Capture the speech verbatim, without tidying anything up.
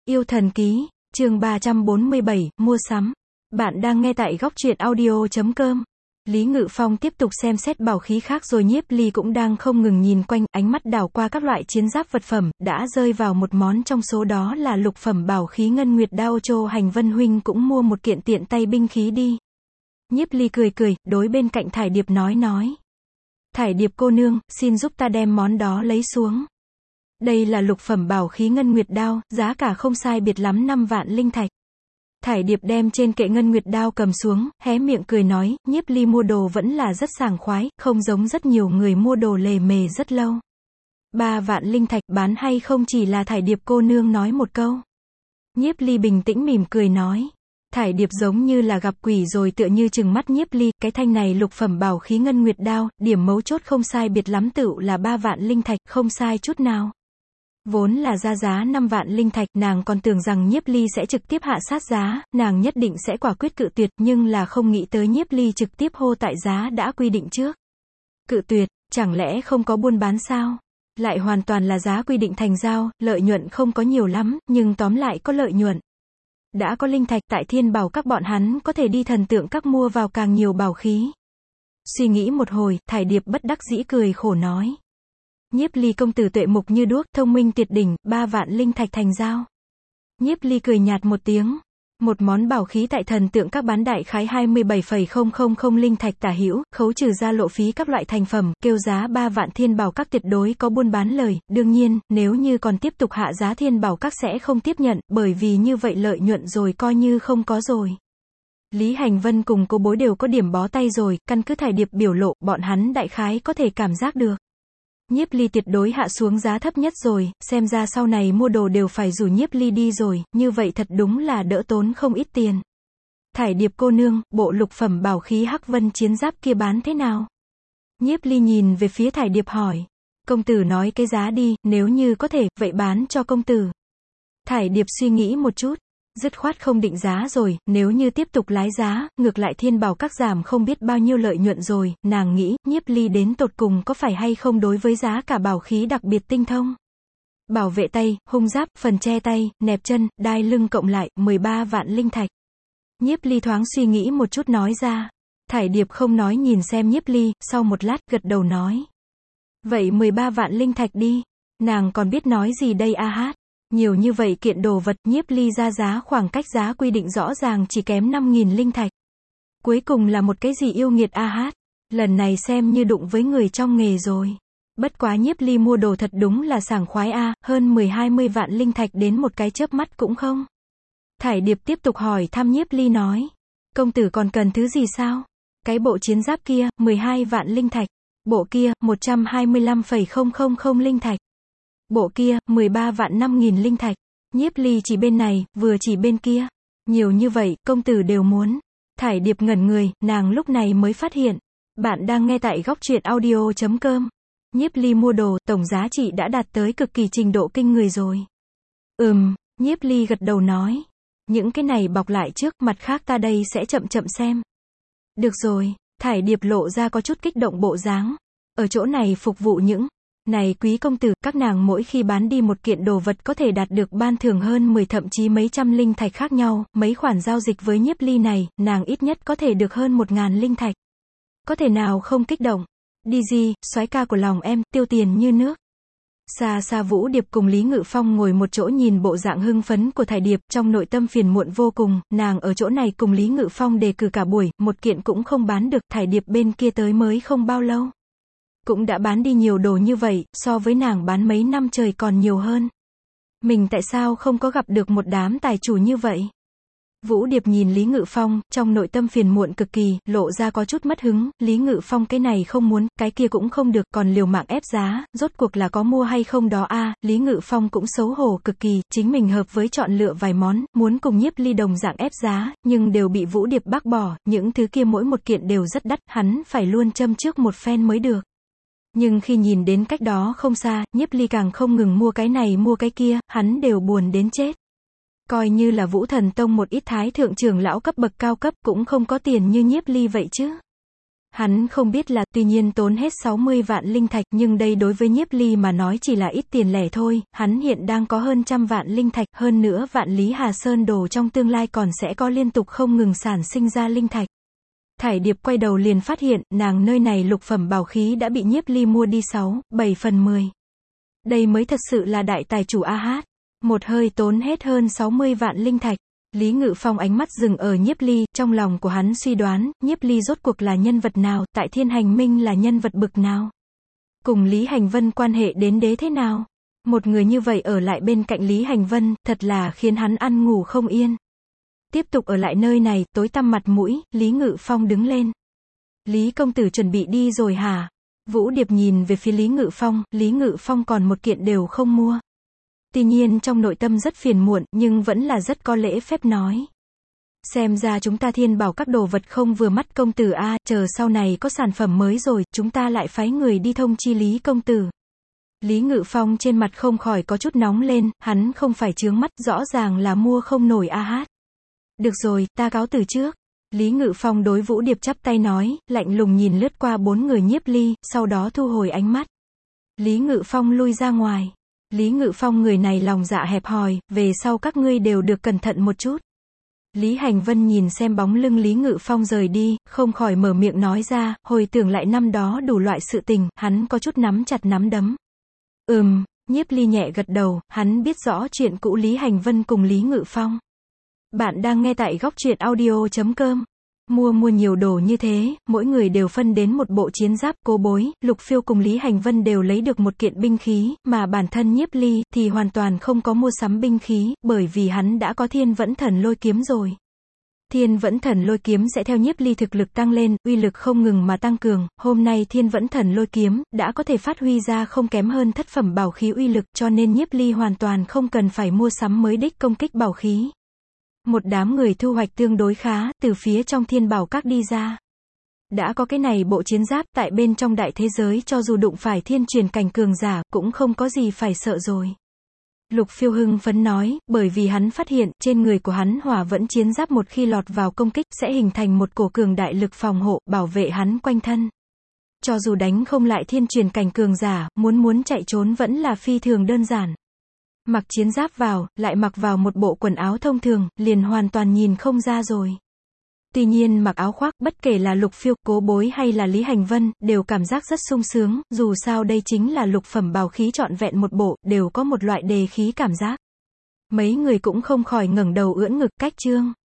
Yêu thần ký, chương ba trăm bốn mươi bảy, mua sắm. Bạn đang nghe tại góc truyện audio chấm com. Lý Ngự Phong tiếp tục xem xét bảo khí khác rồi Nhiếp Ly cũng đang không ngừng nhìn quanh, ánh mắt đảo qua các loại chiến giáp vật phẩm, đã rơi vào một món trong số đó là lục phẩm bảo khí Ngân Nguyệt Đao. Chô Hành Vân huynh cũng mua một kiện tiện tay binh khí đi. Nhiếp Ly cười cười, đối bên cạnh Thải Điệp nói nói. Thải Điệp cô nương, xin giúp ta đem món đó lấy xuống. Đây là lục phẩm bảo khí Ngân Nguyệt Đao, giá cả không sai biệt lắm năm vạn linh thạch. Thải Điệp đem trên kệ Ngân Nguyệt Đao cầm xuống, hé miệng cười nói, Nhiếp Ly mua đồ vẫn là rất sảng khoái, không giống rất nhiều người mua đồ lề mề rất lâu. Ba vạn linh thạch bán hay không chỉ là Thải Điệp cô nương nói một câu. Nhiếp Ly bình tĩnh mỉm cười nói. Thải Điệp giống như là gặp quỷ rồi tựa như trừng mắt Nhiếp Ly, cái thanh này lục phẩm bảo khí Ngân Nguyệt Đao, điểm mấu chốt không sai biệt lắm tựu là ba vạn linh thạch, không sai chút nào. Vốn là ra giá năm vạn linh thạch, nàng còn tưởng rằng Nhiếp Ly sẽ trực tiếp hạ sát giá, nàng nhất định sẽ quả quyết cự tuyệt, nhưng là không nghĩ tới Nhiếp Ly trực tiếp hô tại giá đã quy định trước. Cự tuyệt, chẳng lẽ không có buôn bán sao? Lại hoàn toàn là giá quy định thành giao, lợi nhuận không có nhiều lắm, nhưng tóm lại có lợi nhuận. Đã có linh thạch tại Thiên Bảo các bọn hắn có thể đi Thần Tượng các mua vào càng nhiều bảo khí. Suy nghĩ một hồi, Thải Điệp bất đắc dĩ cười khổ nói. Nhiếp Ly công tử tuệ mục như đuốc, thông minh tuyệt đỉnh, ba vạn linh thạch thành giao. Nhiếp Ly cười nhạt một tiếng. Một món bảo khí tại Thần Tượng các bán đại khái hai mươi bảy phẩy không không không linh thạch tả hữu, khấu trừ ra lộ phí các loại thành phẩm, kêu giá ba vạn Thiên Bảo các tuyệt đối có buôn bán lời. Đương nhiên, nếu như còn tiếp tục hạ giá Thiên Bảo các sẽ không tiếp nhận, bởi vì như vậy lợi nhuận rồi coi như không có rồi. Lý Hành Vân cùng Cố Bối đều có điểm bó tay rồi, căn cứ Thải Điệp biểu lộ, bọn hắn đại khái có thể cảm giác được. Nhiếp Ly tuyệt đối hạ xuống giá thấp nhất rồi, xem ra sau này mua đồ đều phải rủ Nhiếp Ly đi rồi, như vậy thật đúng là đỡ tốn không ít tiền. Thải Điệp cô nương, bộ lục phẩm bảo khí Hắc Vân chiến giáp kia bán thế nào? Nhiếp Ly nhìn về phía Thải Điệp hỏi. Công tử nói cái giá đi, nếu như có thể, vậy bán cho công tử. Thải Điệp suy nghĩ một chút. Dứt khoát không định giá rồi, nếu như tiếp tục lái giá, ngược lại Thiên Bảo các giảm không biết bao nhiêu lợi nhuận rồi, nàng nghĩ, Nhiếp Ly đến tột cùng có phải hay không đối với giá cả bảo khí đặc biệt tinh thông. Bảo vệ tay, hung giáp, phần che tay, nẹp chân, đai lưng cộng lại, mười ba vạn linh thạch. Nhiếp Ly thoáng suy nghĩ một chút nói ra. Thải Điệp không nói nhìn xem Nhiếp Ly, sau một lát gật đầu nói. Vậy mười ba vạn linh thạch đi. Nàng còn biết nói gì đây a hát. Nhiều như vậy kiện đồ vật, Nhiếp Ly ra giá khoảng cách giá quy định rõ ràng chỉ kém năm nghìn linh thạch. Cuối cùng là một cái gì yêu nghiệt a hát. Lần này xem như đụng với người trong nghề rồi. Bất quá Nhiếp Ly mua đồ thật đúng là sảng khoái a, hơn mười hai mươi vạn linh thạch đến một cái chớp mắt cũng không. Thải Điệp tiếp tục hỏi thăm Nhiếp Ly nói. Công tử còn cần thứ gì sao? Cái bộ chiến giáp kia, mười hai vạn linh thạch. Bộ kia, một trăm hai mươi lăm phẩy không không không linh thạch. Bộ kia, mười ba vạn năm nghìn linh thạch. Nhiếp Ly chỉ bên này, vừa chỉ bên kia. Nhiều như vậy, công tử đều muốn. Thải Điệp ngẩn người, nàng lúc này mới phát hiện. Bạn đang nghe tại góc truyện audio chấm com. Nhiếp Ly mua đồ, tổng giá trị đã đạt tới cực kỳ trình độ kinh người rồi. Ừm, Nhiếp Ly gật đầu nói. Những cái này bọc lại trước, mặt khác ta đây sẽ chậm chậm xem. Được rồi, Thải Điệp lộ ra có chút kích động bộ dáng. Ở chỗ này phục vụ những... Này quý công tử, các nàng mỗi khi bán đi một kiện đồ vật có thể đạt được ban thưởng hơn mười thậm chí mấy trăm linh thạch khác nhau, mấy khoản giao dịch với Nhiếp Ly này, nàng ít nhất có thể được hơn một ngàn linh thạch. Có thể nào không kích động? Đi gì, soái ca của lòng em, tiêu tiền như nước. Xa xa Vũ Điệp cùng Lý Ngự Phong ngồi một chỗ nhìn bộ dạng hưng phấn của Thải Điệp, trong nội tâm phiền muộn vô cùng, nàng ở chỗ này cùng Lý Ngự Phong đề cử cả buổi, một kiện cũng không bán được, Thải Điệp bên kia tới mới không bao lâu. Cũng đã bán đi nhiều đồ như vậy, so với nàng bán mấy năm trời còn nhiều hơn. Mình tại sao không có gặp được một đám tài chủ như vậy? Vũ Điệp nhìn Lý Ngự Phong, trong nội tâm phiền muộn cực kỳ, lộ ra có chút mất hứng, Lý Ngự Phong cái này không muốn, cái kia cũng không được, còn liều mạng ép giá, rốt cuộc là có mua hay không đó a. Lý Ngự Phong cũng xấu hổ cực kỳ, chính mình hợp với chọn lựa vài món, muốn cùng Nhiếp Ly đồng dạng ép giá, nhưng đều bị Vũ Điệp bác bỏ, những thứ kia mỗi một kiện đều rất đắt, hắn phải luôn châm trước một phen mới được. Nhưng khi nhìn đến cách đó không xa, Nhiếp Ly càng không ngừng mua cái này mua cái kia, hắn đều buồn đến chết. Coi như là Vũ Thần Tông một ít thái thượng trưởng lão cấp bậc cao cấp cũng không có tiền như Nhiếp Ly vậy chứ. Hắn không biết là, tuy nhiên tốn hết sáu mươi vạn linh thạch, nhưng đây đối với Nhiếp Ly mà nói chỉ là ít tiền lẻ thôi, hắn hiện đang có hơn trăm vạn linh thạch, hơn nữa vạn Lý Hà Sơn đồ trong tương lai còn sẽ có liên tục không ngừng sản sinh ra linh thạch. Thải Điệp quay đầu liền phát hiện, nàng nơi này lục phẩm bảo khí đã bị Nhiếp Ly mua đi sáu, bảy phần mười. Đây mới thật sự là đại tài chủ a hát. Một hơi tốn hết hơn sáu mươi vạn linh thạch. Lý Ngự Phong ánh mắt dừng ở Nhiếp Ly, trong lòng của hắn suy đoán, Nhiếp Ly rốt cuộc là nhân vật nào, tại Thiên Hành Minh là nhân vật bực nào. Cùng Lý Hành Vân quan hệ đến đế thế nào. Một người như vậy ở lại bên cạnh Lý Hành Vân, thật là khiến hắn ăn ngủ không yên. Tiếp tục ở lại nơi này, tối tăm mặt mũi, Lý Ngự Phong đứng lên. Lý công tử chuẩn bị đi rồi hả? Vũ Điệp nhìn về phía Lý Ngự Phong, Lý Ngự Phong còn một kiện đều không mua. Tuy nhiên trong nội tâm rất phiền muộn, nhưng vẫn là rất có lễ phép nói. Xem ra chúng ta Thiên Bảo các đồ vật không vừa mắt công tử a, chờ sau này có sản phẩm mới rồi, chúng ta lại phái người đi thông chi Lý công tử. Lý Ngự Phong trên mặt không khỏi có chút nóng lên, hắn không phải chướng mắt, rõ ràng là mua không nổi a hát. Được rồi, ta cáo từ trước. Lý Ngự Phong đối Vũ Điệp chắp tay nói, lạnh lùng nhìn lướt qua bốn người Nhiếp Ly, sau đó thu hồi ánh mắt. Lý Ngự Phong lui ra ngoài. Lý Ngự Phong người này lòng dạ hẹp hòi, về sau các ngươi đều được cẩn thận một chút. Lý Hành Vân nhìn xem bóng lưng Lý Ngự Phong rời đi, không khỏi mở miệng nói ra, hồi tưởng lại năm đó đủ loại sự tình, hắn có chút nắm chặt nắm đấm. Ừm, Nhiếp Ly nhẹ gật đầu, hắn biết rõ chuyện cũ Lý Hành Vân cùng Lý Ngự Phong. Bạn đang nghe tại góc truyện audio chấm com. Mua mua nhiều đồ như thế, mỗi người đều phân đến một bộ chiến giáp, Cố Bối, Lục Phiêu cùng Lý Hành Vân đều lấy được một kiện binh khí, mà bản thân Nhiếp Ly thì hoàn toàn không có mua sắm binh khí, bởi vì hắn đã có Thiên Vẫn Thần Lôi Kiếm rồi. Thiên Vẫn Thần Lôi Kiếm sẽ theo Nhiếp Ly thực lực tăng lên, uy lực không ngừng mà tăng cường, hôm nay Thiên Vẫn Thần Lôi Kiếm đã có thể phát huy ra không kém hơn thất phẩm bảo khí uy lực, cho nên Nhiếp Ly hoàn toàn không cần phải mua sắm mới đích công kích bảo khí. Một đám người thu hoạch tương đối khá, từ phía trong Thiên Bảo Các đi ra. Đã có cái này bộ chiến giáp, tại bên trong đại thế giới cho dù đụng phải thiên truyền cảnh cường giả, cũng không có gì phải sợ rồi. Lục Phiêu hưng phấn nói, bởi vì hắn phát hiện, trên người của hắn hỏa vẫn chiến giáp một khi lọt vào công kích, sẽ hình thành một cổ cường đại lực phòng hộ, bảo vệ hắn quanh thân. Cho dù đánh không lại thiên truyền cảnh cường giả, muốn muốn chạy trốn vẫn là phi thường đơn giản. Mặc chiến giáp vào, lại mặc vào một bộ quần áo thông thường, liền hoàn toàn nhìn không ra rồi. Tuy nhiên mặc áo khoác, bất kể là Lục Phiêu, Cố Bối hay là Lý Hành Vân, đều cảm giác rất sung sướng, dù sao đây chính là lục phẩm bảo khí trọn vẹn một bộ, đều có một loại đề khí cảm giác. Mấy người cũng không khỏi ngẩng đầu ưỡn ngực, cách chương.